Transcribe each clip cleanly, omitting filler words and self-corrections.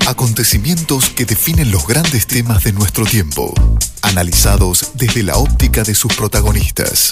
Acontecimientos que definen los grandes temas de nuestro tiempo, analizados desde la óptica de sus protagonistas.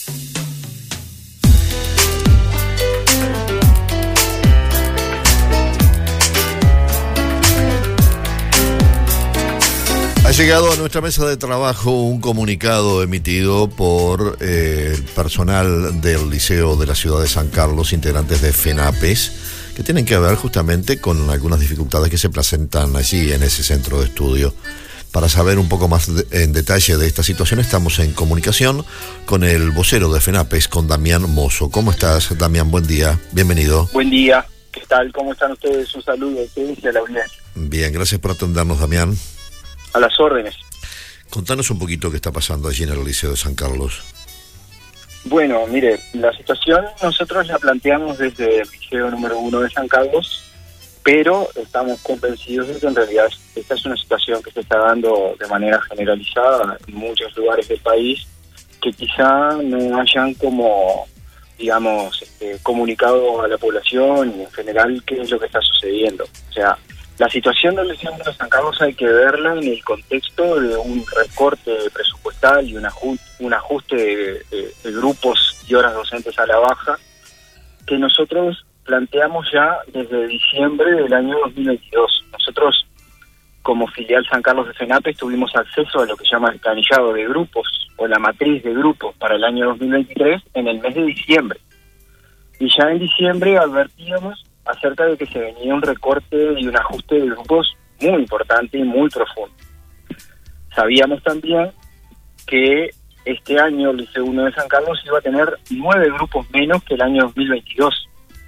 Ha llegado a nuestra mesa de trabajo un comunicado emitido por el personal del Liceo de la Ciudad de San Carlos, integrantes de FENAPES, que tienen que ver justamente con algunas dificultades que se presentan allí en ese centro de estudio. Para saber un poco más en detalle de esta situación, estamos en comunicación con el vocero de FENAPES, con Damián Mozo. ¿Cómo estás, Damián? Buen día, bienvenido. Buen día, ¿qué tal? ¿Cómo están ustedes? Un saludo a ustedes y a la audiencia. Bien, gracias por atendernos, Damián. A las órdenes. Contanos un poquito qué está pasando allí en el Liceo de San Carlos. Bueno, mire, la situación nosotros la planteamos desde el Liceo número 1 de San Carlos, pero estamos convencidos de que en realidad esta es una situación que se está dando de manera generalizada en muchos lugares del país, que quizá no hayan como, digamos, comunicado a la población y en general qué es lo que está sucediendo. O sea, la situación del Liceo de San Carlos hay que verla en el contexto de un recorte presupuestal y un ajuste de grupos y horas docentes a la baja que nosotros planteamos ya desde diciembre del año 2022. Nosotros, como filial San Carlos de FENAPES, tuvimos acceso a lo que se llama el planillado de grupos o la matriz de grupos para el año 2023 en el mes de diciembre. Y ya en diciembre advertíamos acerca de que se venía un recorte y un ajuste de grupos muy importante y muy profundo. Sabíamos también que este año el Liceo 1 de San Carlos iba a tener 9 grupos menos que el año 2022.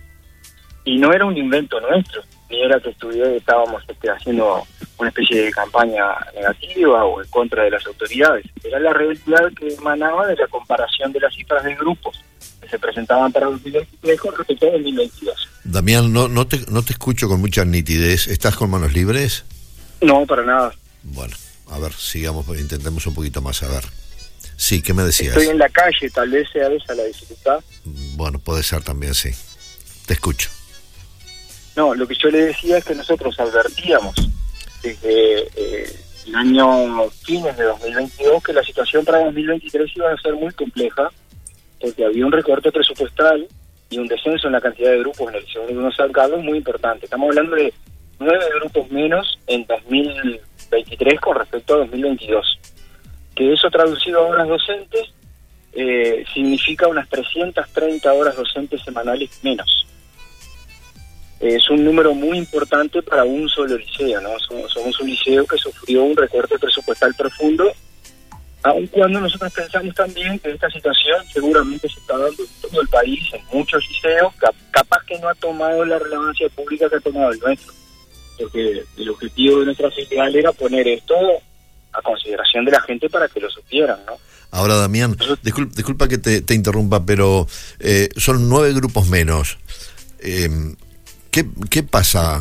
Y no era un invento nuestro, ni era que estábamos haciendo una especie de campaña negativa o en contra de las autoridades. Era la realidad que emanaba de la comparación de las cifras de grupos que se presentaban para 2023 con respecto a 2022. Damián, no te escucho con mucha nitidez. ¿Estás con manos libres? No, para nada. Bueno, a ver, sigamos, intentemos un poquito más, a ver. Sí, ¿qué me decías? Estoy en la calle, tal vez sea esa la dificultad. Bueno, puede ser también, sí. Te escucho. No, lo que yo le decía es que nosotros advertíamos desde el año fines de 2022 que la situación para 2023 iba a ser muy compleja, porque había un recorte presupuestal y un descenso en la cantidad de grupos en el Liceo 1 de San Carlos muy importante. Estamos hablando de 9 grupos menos en 2023 con respecto a 2022. Que eso traducido a horas docentes significa unas 330 horas docentes semanales menos. Es un número muy importante para un solo liceo, ¿no? Somos un liceo que sufrió un recorte presupuestal profundo, aun cuando nosotros pensamos también que esta situación seguramente se está dando en todo el país, en muchos liceos, capaz que no ha tomado la relevancia pública que ha tomado el nuestro, porque el objetivo de nuestra filial era poner esto a consideración de la gente para que lo supieran, ¿no? Ahora, Damián, disculpa que te interrumpa, pero son 9 grupos menos. ¿Qué pasa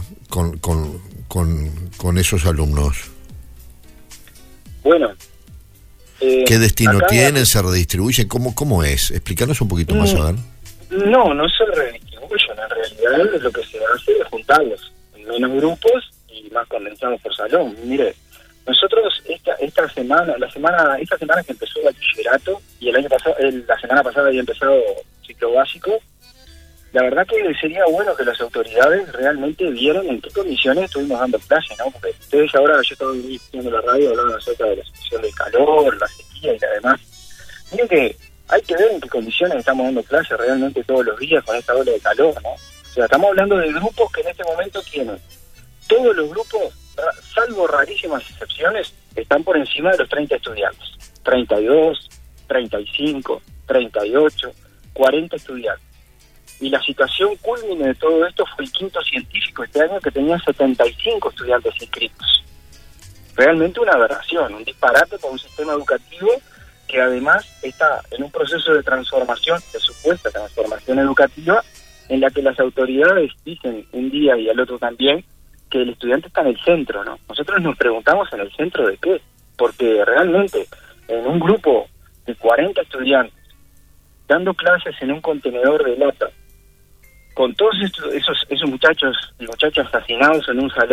con esos alumnos? Bueno, ¿qué destino tienen? ¿Se redistribuyen? ¿Cómo es? Explícanos un poquito más, a ver. No se redistribuyen. En realidad lo que se hace es juntarlos en menos grupos y más condensados por salón. Mire, nosotros esta semana que empezó el bachillerato y la semana pasada había empezado ciclo básico, la verdad que sería bueno que las autoridades realmente vieran en qué condiciones estuvimos dando clase, ¿no? Porque ustedes ahora, yo estaba viendo la radio hablando acerca de la situación del calor, la sequía y la demás. Miren que hay que ver en qué condiciones estamos dando clase realmente todos los días con esta ola de calor, ¿no? O sea, estamos hablando de grupos que en este momento tienen, todos los grupos, salvo rarísimas excepciones, están por encima de los 30 estudiantes. 32, 35, 38, 40 estudiantes. Y la situación culmine de todo esto fue el quinto científico este año, que tenía 75 estudiantes inscritos. Realmente una aberración, un disparate para un sistema educativo que además está en un proceso de transformación, de supuesta transformación educativa, en la que las autoridades dicen un día y al otro también que el estudiante está en el centro, ¿no? Nosotros nos preguntamos en el centro de qué, porque realmente en un grupo de 40 estudiantes dando clases en un contenedor de lata, con todos esos muchachos y muchachas hacinados en un salón,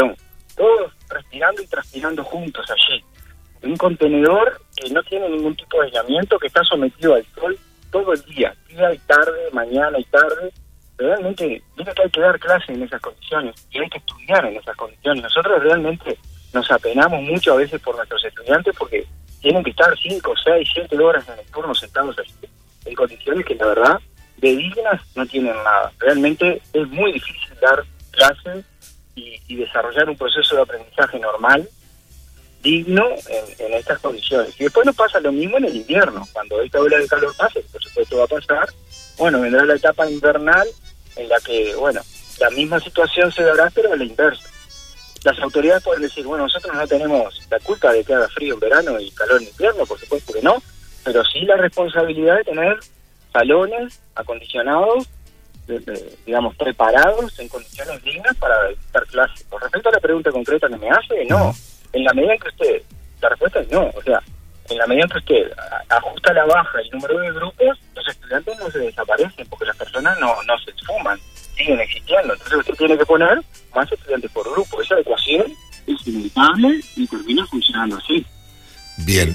todos respirando y transpirando juntos allí. Un contenedor que no tiene ningún tipo de aislamiento, que está sometido al sol todo el día y tarde, mañana y tarde. Realmente, dice que hay que dar clase en esas condiciones y hay que estudiar en esas condiciones. Nosotros realmente nos apenamos mucho a veces por nuestros estudiantes porque tienen que estar 5, 6, 7 horas en el turno sentados allí, en condiciones que la verdad, de dignas no tienen nada. Realmente es muy difícil dar clases y desarrollar un proceso de aprendizaje normal, digno en estas condiciones. Y después nos pasa lo mismo en el invierno, cuando esta ola de calor pase, por supuesto va a pasar, bueno, vendrá la etapa invernal en la que, bueno, la misma situación se dará, pero a la inversa. Las autoridades pueden decir, bueno, nosotros no tenemos la culpa de que haga frío en verano y calor en invierno, por supuesto que no, pero sí la responsabilidad de tener salones acondicionados, digamos, preparados en condiciones dignas para dictar clases. Con respecto a la pregunta concreta que me hace, no. En la medida en que usted, la respuesta es no, o sea, en la medida en que usted ajusta la baja el número de grupos, los estudiantes no se desaparecen porque las personas no se esfuman, siguen existiendo. Entonces usted tiene que poner más estudiantes por grupo. Esa ecuación es inevitable y termina funcionando así. Bien,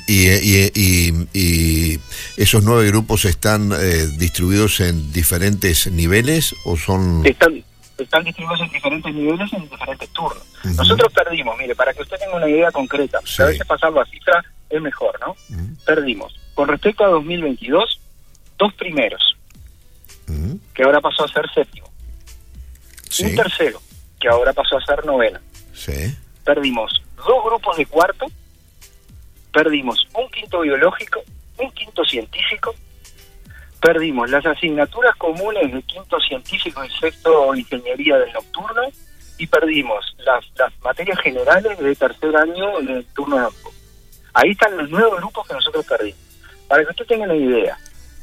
y esos 9 grupos están distribuidos en diferentes niveles o son... Están distribuidos en diferentes niveles, en diferentes turnos. Nosotros perdimos, mire, para que usted tenga una idea concreta, sí, a veces pasarlo a cifra es mejor, ¿no? Perdimos, con respecto a 2022, 2 primeros, que ahora pasó a ser séptimo. Sí. Un tercero, que ahora pasó a ser noveno. Sí. Perdimos 2 grupos de cuarto, perdimos un quinto biológico, un quinto científico, perdimos las asignaturas comunes de quinto científico y sexto ingeniería del nocturno y perdimos las materias generales de tercer año del turno nocturno. Ahí están los 9 grupos que nosotros perdimos. Para que usted tenga una idea,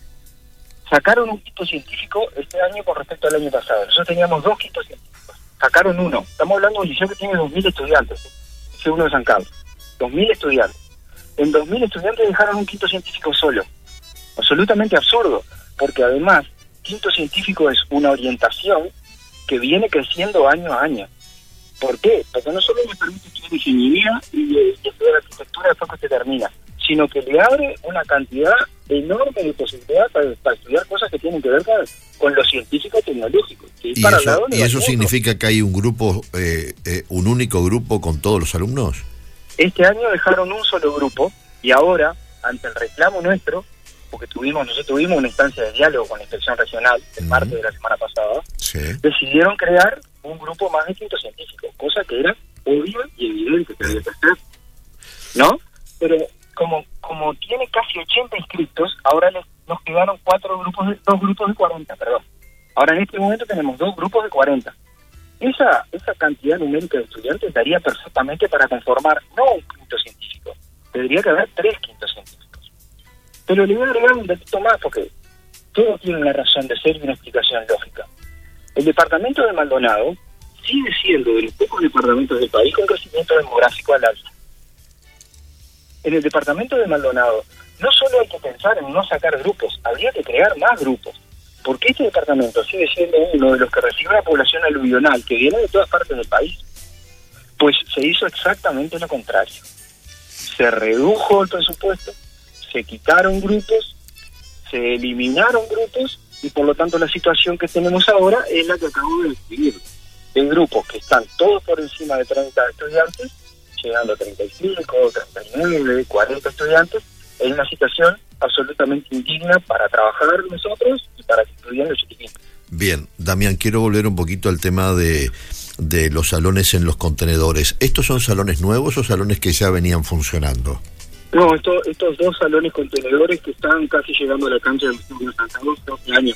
sacaron un quinto científico este año con respecto al año pasado. Nosotros teníamos 2 quintos científicos, sacaron 1. Estamos hablando de un liceo que tiene 2.000 estudiantes, liceo 1 de San Carlos, 2.000 estudiantes. En 2.000 estudiantes dejaron un quinto científico solo. Absolutamente absurdo, porque además, quinto científico es una orientación que viene creciendo año a año. ¿Por qué? Porque no solo le permite estudiar ingeniería y estudiar arquitectura después que usted termina, sino que le abre una cantidad enorme de posibilidades para estudiar cosas que tienen que ver con lo científico tecnológico. ¿Y eso significa que hay un grupo, un único grupo con todos los alumnos? Este año dejaron un solo grupo y ahora, ante el reclamo nuestro, porque nosotros tuvimos una instancia de diálogo con la Inspección Regional el martes de la semana pasada, sí, decidieron crear un grupo más de quinto científico, cosa que era obvia y evidente que había que hacer, ¿no? Pero como tiene casi 80 inscritos, ahora nos quedaron 2 grupos de 40, perdón. Ahora en este momento tenemos 2 grupos de 40. Esa cantidad numérica de estudiantes daría perfectamente para conformar no un quinto científico, tendría que haber 3 quintos científicos. Pero le voy a agregar un datito más porque todo tiene una razón de ser y una explicación lógica. El departamento de Maldonado sigue siendo de los pocos departamentos del país con crecimiento demográfico al alza. En el departamento de Maldonado no solo hay que pensar en no sacar grupos, habría que crear más grupos, porque este departamento sigue siendo uno de los que recibe la población aluvional que viene de todas partes del país. Pues se hizo exactamente lo contrario. Se redujo el presupuesto, se quitaron grupos, se eliminaron grupos y por lo tanto la situación que tenemos ahora es la que acabo de describir. En grupos que están todos por encima de 30 estudiantes, llegando a 35, 39, 40 estudiantes, es una situación absolutamente indigna para trabajar nosotros y para que estudien los chiquititos. Bien, Damián, quiero volver un poquito al tema de los salones en los contenedores. ¿Estos son salones nuevos o salones que ya venían funcionando? No, estos 2 salones contenedores que están casi llegando a la cancha del Liceo de San Carlos, 12 años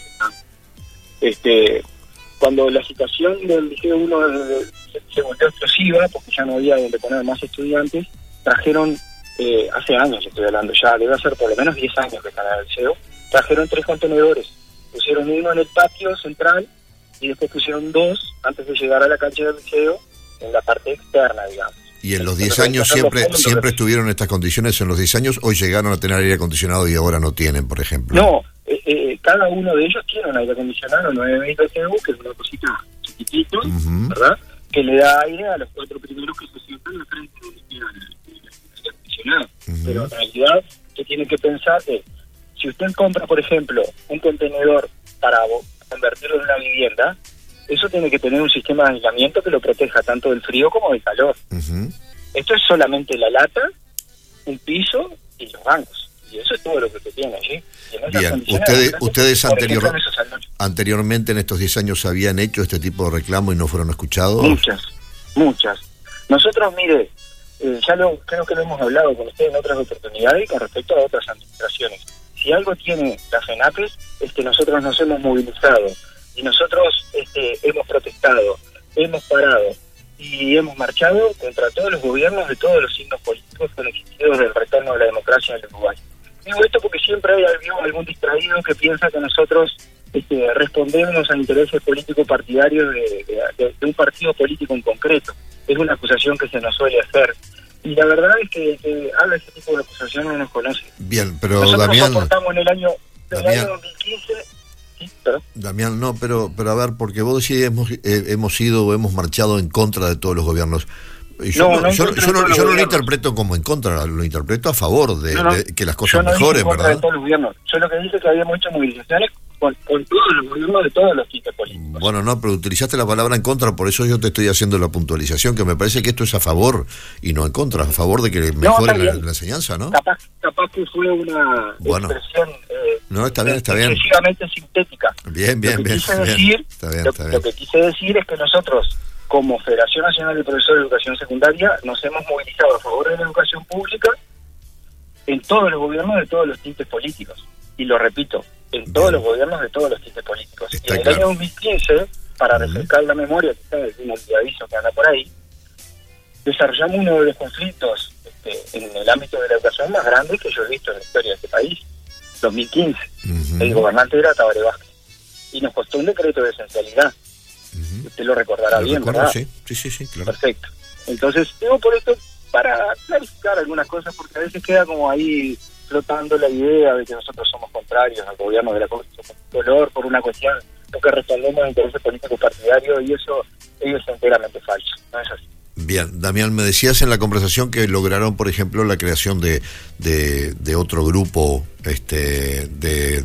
que están. Cuando la situación del Liceo 1 se volvió explosiva, porque ya no había donde poner más estudiantes, trajeron, hace años estoy hablando ya, debe ser por lo menos 10 años que están en el liceo, trajeron 3 contenedores, pusieron uno en el patio central y después pusieron 2 antes de llegar a la cancha del liceo en la parte externa, digamos. ¿Y en los 10 años siempre estuvieron estas condiciones en los 10 años o llegaron a tener aire acondicionado y ahora no tienen, por ejemplo? No, cada uno de ellos tiene un aire acondicionado 920 BTU, que es una cosita chiquitito, ¿verdad? que le da aire a los 4 primeros que se sientan en frente del aficionado. Pero en realidad, usted tiene que pensar que si usted compra, por ejemplo, un contenedor para convertirlo en una vivienda, eso tiene que tener un sistema de aislamiento que lo proteja tanto del frío como del calor. Esto es solamente la lata, un piso y los bancos. Y eso es todo lo que se tiene allí. Bien, ustedes anteriormente en estos 10 años habían hecho este tipo de reclamo y no fueron escuchados. Muchas. Nosotros, mire, creo que lo hemos hablado con ustedes en otras oportunidades y con respecto a otras administraciones. Si algo tiene la FENAPES es que nosotros nos hemos movilizado y nosotros hemos protestado, hemos parado y hemos marchado contra todos los gobiernos de todos los signos políticos que han existido desde el retorno de la democracia en el Uruguay. Digo esto porque siempre hay algún distraído que piensa que nosotros respondemos a intereses políticos partidarios de un partido político en concreto. Es una acusación que se nos suele hacer. Y la verdad es que habla ese tipo de acusación no nos conoce. Bien, pero nosotros Damián... soportamos en el año 2015... Sí, ¿pero? Damián, no, pero a ver, porque vos decís hemos ido o hemos marchado en contra de todos los gobiernos. Yo no lo interpreto como en contra, lo interpreto a favor de que las cosas mejoren, ¿verdad? De todos los gobiernos. Yo lo que dije es que habíamos hecho movilizaciones con todos los gobiernos de todos los tipos políticos. Bueno, no, pero utilizaste la palabra en contra, por eso yo te estoy haciendo la puntualización, que me parece que esto es a favor y no en contra, a favor de que mejore la enseñanza, ¿no? Capaz que fue una expresión está bien. excesivamente sintética. Bien. Lo que quise decir es que nosotros, como Federación Nacional de Profesores de Educación Secundaria, nos hemos movilizado a favor de la educación pública en todos los gobiernos de todos los tintes políticos. Y lo repito, en todos los gobiernos de todos los tintes políticos. Y en el año 2015, para refrescar la memoria, que está en el aviso que anda por ahí, desarrollamos uno de los conflictos en el ámbito de la educación más grande que yo he visto en la historia de este país, 2015. El gobernante era Tabaré Vázquez. Y nos costó un decreto de esencialidad. Usted lo recordará bien, ¿verdad? Sí, claro. Perfecto. Entonces, digo por esto para clarificar algunas cosas, porque a veces queda como ahí flotando la idea de que nosotros somos contrarios al gobierno de la color por una cuestión, porque respondemos a intereses políticos partidarios, y eso es enteramente falso, no es así. Bien, Damián, me decías en la conversación que lograron, por ejemplo, la creación de otro grupo, de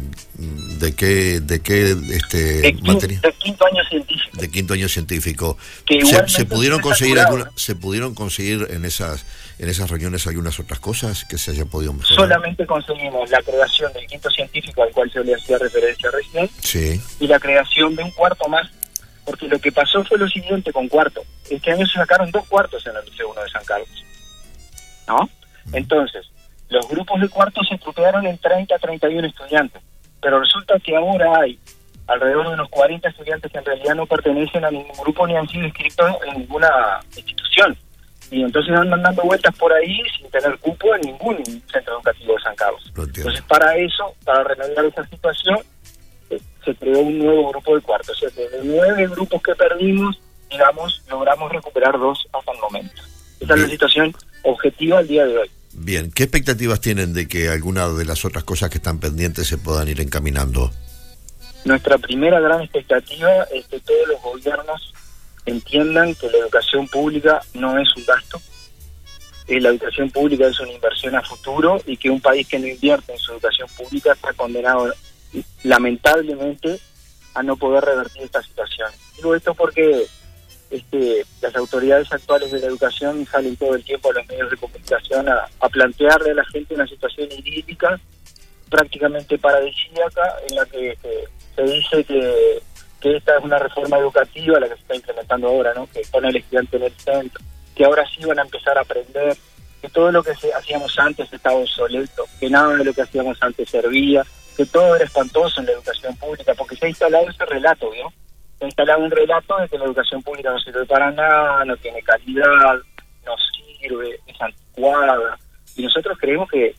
quinto año científico. De quinto año científico. Que ¿Se pudieron conseguir en esas reuniones algunas otras cosas que se hayan podido mejorar? Solamente conseguimos la creación del quinto científico al cual yo le hacía referencia recién, y la creación de un cuarto más. Porque lo que pasó fue lo siguiente con cuarto. Este año se sacaron 2 cuartos en el Liceo 1 de San Carlos, ¿no? Entonces, los grupos de cuartos se truquearon en 30 a 31 estudiantes. Pero resulta que ahora hay alrededor de unos 40 estudiantes que en realidad no pertenecen a ningún grupo ni han sido inscritos en ninguna institución. Y entonces andan dando vueltas por ahí sin tener cupo en ningún centro educativo de San Carlos. Entonces, para remediar esa situación, se creó un nuevo grupo de cuartos. O sea, de 9 grupos que perdimos, digamos, logramos recuperar 2 hasta el momento. Esa es la situación objetiva al día de hoy. Bien, ¿qué expectativas tienen de que algunas de las otras cosas que están pendientes se puedan ir encaminando? Nuestra primera gran expectativa es que todos los gobiernos entiendan que la educación pública no es un gasto, la educación pública es una inversión a futuro, y que un país que no invierte en su educación pública está condenado lamentablemente a no poder revertir esta situación. Digo esto porque las autoridades actuales de la educación salen todo el tiempo a los medios de comunicación a plantearle a la gente una situación idílica, prácticamente paradisíaca, en la que se dice que esta es una reforma educativa la que se está implementando ahora, ¿no? Que pone al estudiante en el centro, que ahora sí van a empezar a aprender, que todo lo que hacíamos antes estaba obsoleto, que nada de lo que hacíamos antes servía, que todo era espantoso en la educación pública, porque se ha instalado ese relato, ¿vio? Se ha instalado un relato de que la educación pública no sirve para nada, no tiene calidad, no sirve, es anticuada. Y nosotros creemos que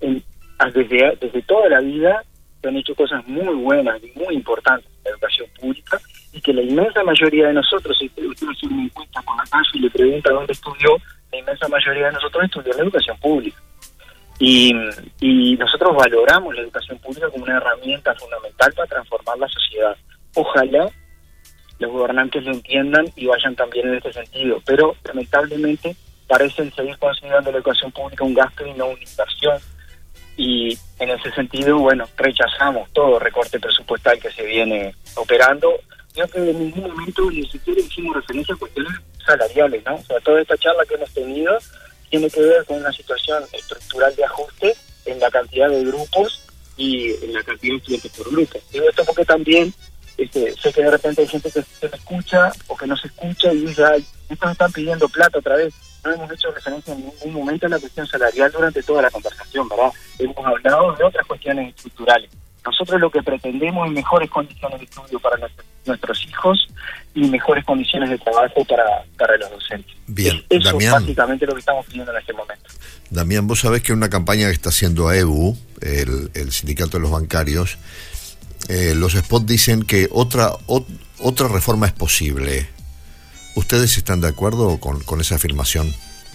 desde toda la vida se han hecho cosas muy buenas y muy importantes en la educación pública, y que la inmensa mayoría de nosotros, si usted hace una encuesta por la calle y le pregunta dónde estudió, la inmensa mayoría de nosotros estudió en la educación pública. Y nosotros valoramos la educación pública como una herramienta fundamental para transformar la sociedad. Ojalá los gobernantes lo entiendan y vayan también en este sentido. Pero lamentablemente parecen seguir considerando la educación pública un gasto y no una inversión. Y en ese sentido, bueno, rechazamos todo recorte presupuestal que se viene operando. Creo que en ningún momento ni siquiera hicimos referencia a cuestiones salariales, ¿no? O sea, toda esta charla que hemos tenido tiene que ver con una situación estructural de ajuste en la cantidad de grupos y en la cantidad de estudiantes por grupo. Digo esto porque también sé que de repente hay gente que se me escucha o que no se escucha y dice, ay, estos están pidiendo plata otra vez. No hemos hecho referencia en ningún momento a la cuestión salarial durante toda la conversación, ¿verdad? Hemos hablado de otras cuestiones estructurales. Nosotros lo que pretendemos es mejores condiciones de estudio para nuestros hijos y mejores condiciones de trabajo para los docentes. Bien, eso Damián, es básicamente lo que estamos pidiendo en este momento. Damián, vos sabés que una campaña que está haciendo AEBU, el sindicato de los bancarios, los spots dicen que otra reforma es posible. ¿Ustedes están de acuerdo con esa afirmación?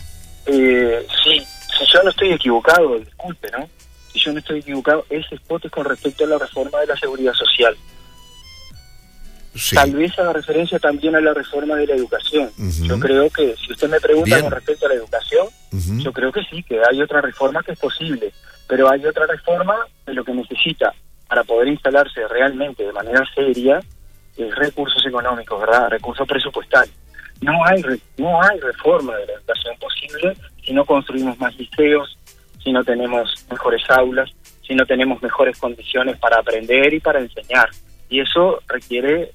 Sí, si yo no estoy equivocado, disculpe, ¿no? Si yo no estoy equivocado, ese spot es con respecto a la reforma de la seguridad social. Sí. Tal vez haga referencia también a la reforma de la educación. Uh-huh. Yo creo que, si usted me pregunta Bien. con respecto a la educación, Uh-huh. yo creo que sí, que hay otra reforma que es posible, pero hay otra reforma de lo que necesita para poder instalarse realmente de manera seria recursos económicos, ¿verdad? Recursos presupuestales. No hay reforma de la educación posible si no construimos más liceos, si no tenemos mejores aulas, si no tenemos mejores condiciones para aprender y para enseñar. Y eso requiere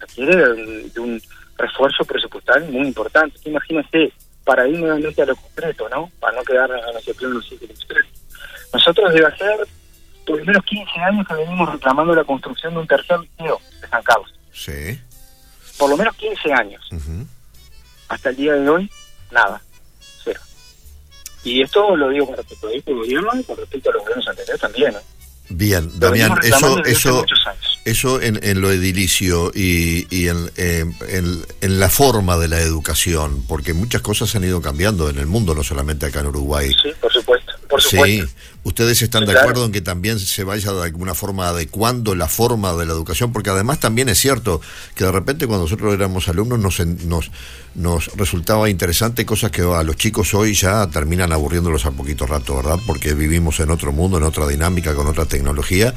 de un refuerzo presupuestal muy importante. Imagínense, para ir nuevamente a lo concreto, ¿no? Para no quedarnos en ese plano concreto. Nosotros debe hacer por lo menos 15 años que venimos reclamando la construcción de un tercer liceo de San Carlos. Sí. Por lo menos 15 años. Uh-huh. Hasta el día de hoy, nada. Cero. Y esto lo digo con respecto a este gobierno y con respecto a los gobiernos anteriores también, ¿no? Bien, Lo Damián, venimos reclamando desde hace muchos años. eso en lo edilicio y en la forma de la educación, porque muchas cosas han ido cambiando en el mundo, no solamente acá en Uruguay. Sí, por supuesto, por supuesto. Sí, ¿ustedes están de claro. acuerdo en que también se vaya de alguna forma adecuando la forma de la educación? Porque además también es cierto que de repente cuando nosotros éramos alumnos nos resultaba interesante cosas que a los chicos hoy ya terminan aburriéndolos a poquito rato, ¿verdad? Porque vivimos en otro mundo, en otra dinámica, con otra tecnología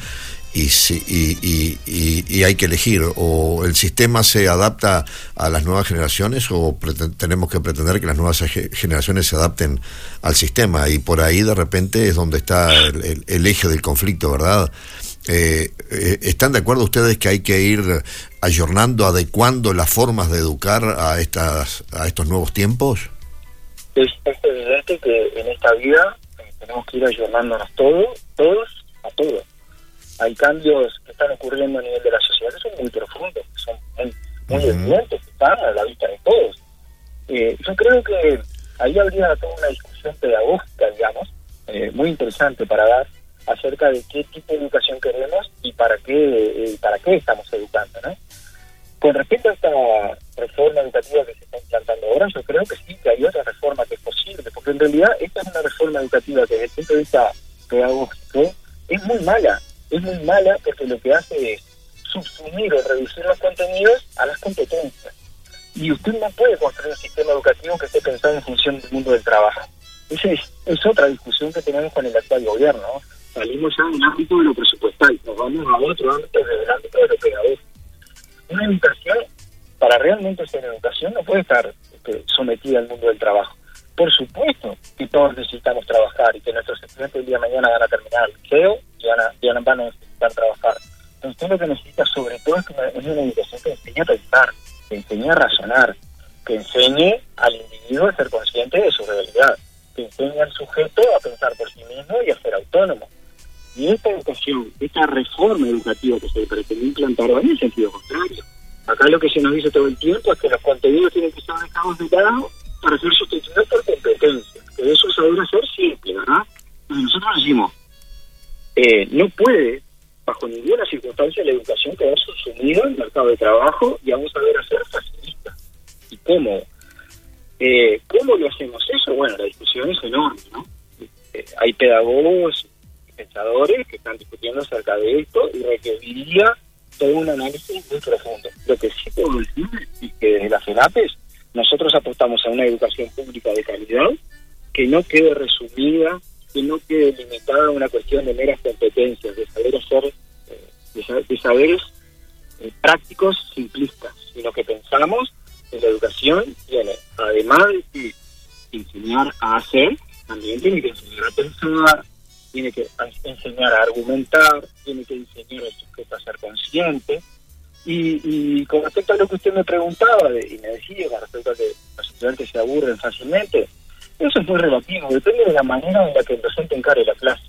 y hay que elegir, o el sistema se adapta a las nuevas generaciones o tenemos que pretender que las nuevas generaciones se adapten al sistema, y por ahí de repente es donde está el eje del conflicto, ¿verdad? ¿Están de acuerdo ustedes que hay que ir ayornando, adecuando las formas de educar a estos nuevos tiempos? Es evidente que en esta vida tenemos que ir ayornándonos todos a todos. Hay cambios que están ocurriendo a nivel de la sociedad que son muy profundos, que son muy evidentes, que están a la vista de todos. Yo creo que ahí habría toda una discusión pedagógica, digamos, muy interesante para dar acerca de qué tipo de educación queremos y para qué estamos educando, ¿no? Con respecto a esta reforma educativa que se está implantando ahora, yo creo que sí, que hay otra reforma que es posible, porque en realidad esta es una reforma educativa que desde el punto de vista pedagógico es muy mala porque lo que hace es subsumir o reducir los contenidos a las competencias. Y usted no puede construir un sistema educativo que esté pensado en función del mundo del trabajo. Esa es otra discusión que tenemos con el actual gobierno, ¿no? Salimos ya del ámbito de lo presupuestal, nos vamos a otro ámbito, del ámbito de lo pedagógico. Una educación, para realmente ser educación, no puede estar sometida al mundo del trabajo. Por supuesto que todos necesitamos trabajar y que nuestros estudiantes el día de mañana van a terminar el liceo y van a necesitar trabajar. Entonces usted lo que necesita sobre todo es una educación que enseñe a pensar, que enseñe a razonar, que enseñe al individuo a ser consciente de su realidad, que enseñe al sujeto a pensar por sí mismo y a ser autónomo. Y esta educación, esta reforma educativa que se pretende implantar va en el sentido contrario. Acá lo que se nos dice todo el tiempo es que los contenidos tienen que ser dejados de lado para ser sustituidos por competencias, que eso es saber hacer simple, ¿verdad? Entonces nosotros decimos, no puede, bajo ninguna circunstancia, la educación quedar subsumida al mercado de trabajo y a un saber hacer facilista y cómodo. ¿Cómo lo hacemos eso? Bueno, la discusión es enorme, ¿no? Hay pedagogos y pensadores que están discutiendo acerca de esto y requeriría todo un análisis muy profundo. Lo que sí puedo decir es que desde las FENAPES nosotros apostamos a una educación pública de calidad que no quede resumida, que no quede limitada a una cuestión de meras competencias, de saber hacer, de saberes prácticos simplistas, sino que pensamos en la educación tiene, además de enseñar a hacer, también tiene que enseñar a pensar, tiene que enseñar a argumentar, tiene que enseñar al sujeto a ser consciente. Y con respecto a lo que usted me preguntaba y me decía con respecto a que los estudiantes se aburren fácilmente, eso es muy relativo, depende de la manera en la que el docente encare la clase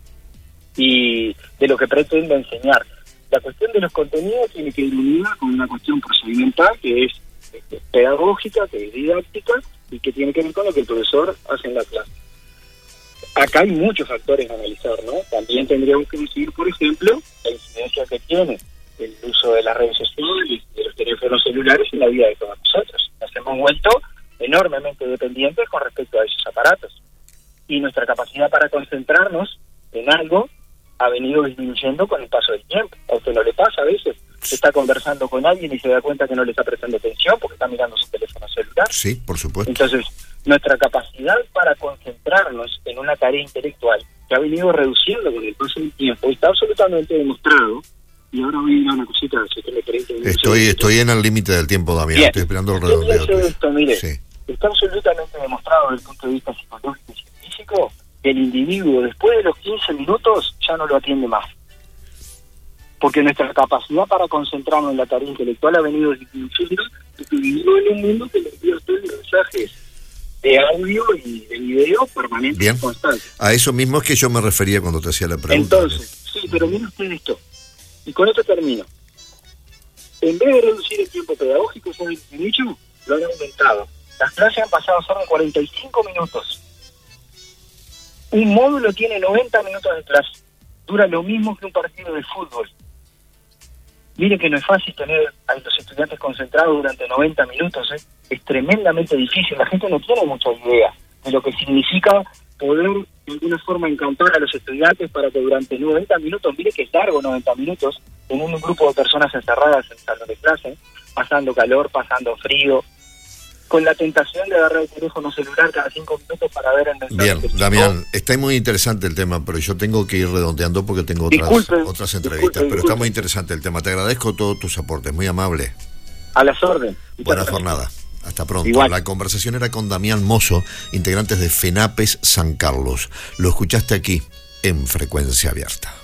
y de lo que pretende enseñar. La cuestión de los contenidos tiene que ir unida con una cuestión procedimental que es pedagógica, que es didáctica y que tiene que ver con lo que el profesor hace en la clase. Acá hay muchos factores a analizar, ¿no? También tendríamos que decir, por ejemplo, la incidencia que tiene el uso de las redes sociales, de los teléfonos celulares en la vida de todos nosotros. Nos hemos vuelto enormemente dependientes con respecto a esos aparatos. Y nuestra capacidad para concentrarnos en algo ha venido disminuyendo con el paso del tiempo. ¿A usted no le pasa a veces? Está conversando con alguien y se da cuenta que no le está prestando atención porque está mirando su teléfono celular. Sí, por supuesto. Entonces, nuestra capacidad para concentrarnos en una tarea intelectual que ha venido reduciendo con el paso del tiempo está absolutamente demostrado. Y ahora voy a ir a una cosita, si usted me permite. Estoy en el límite del tiempo, Damián. Bien. Estoy esperando el redondeo. Esto, mire, sí. Está absolutamente demostrado desde el punto de vista psicológico y científico que el individuo después de los 15 minutos ya no lo atiende más. Porque nuestra capacidad para concentrarnos en la tarea intelectual ha venido disminuyendo porque vivimos en un mundo que nos envía mensajes de audio y de video permanentes. Bien. Y constantes. A eso mismo es que yo me refería cuando te hacía la pregunta. Entonces, sí, pero mire usted esto. Y con esto termino. En vez de reducir el tiempo pedagógico, ¿saben qué han dicho? Lo han aumentado. Las clases han pasado a ser de 45 minutos. Un módulo tiene 90 minutos de clase. Dura lo mismo que un partido de fútbol. Mire que no es fácil tener a los estudiantes concentrados durante 90 minutos. Es tremendamente difícil. La gente no tiene mucha idea de lo que significa poder de alguna forma encantar a los estudiantes para que durante 90 minutos, mire que es largo 90 minutos, en un grupo de personas encerradas en el salón de clase, pasando calor, pasando frío, con la tentación de agarrar el teléfono celular cada 5 minutos para ver el mensaje. Bien, Damián, está muy interesante el tema, pero yo tengo que ir redondeando porque tengo otras entrevistas, pero está muy interesante el tema. Te agradezco todos tus aportes, muy amable. A las órdenes. Buena jornada. Hasta pronto. Igual. La conversación era con Damián Mozo, integrantes de FENAPES San Carlos. Lo escuchaste aquí en Frecuencia Abierta.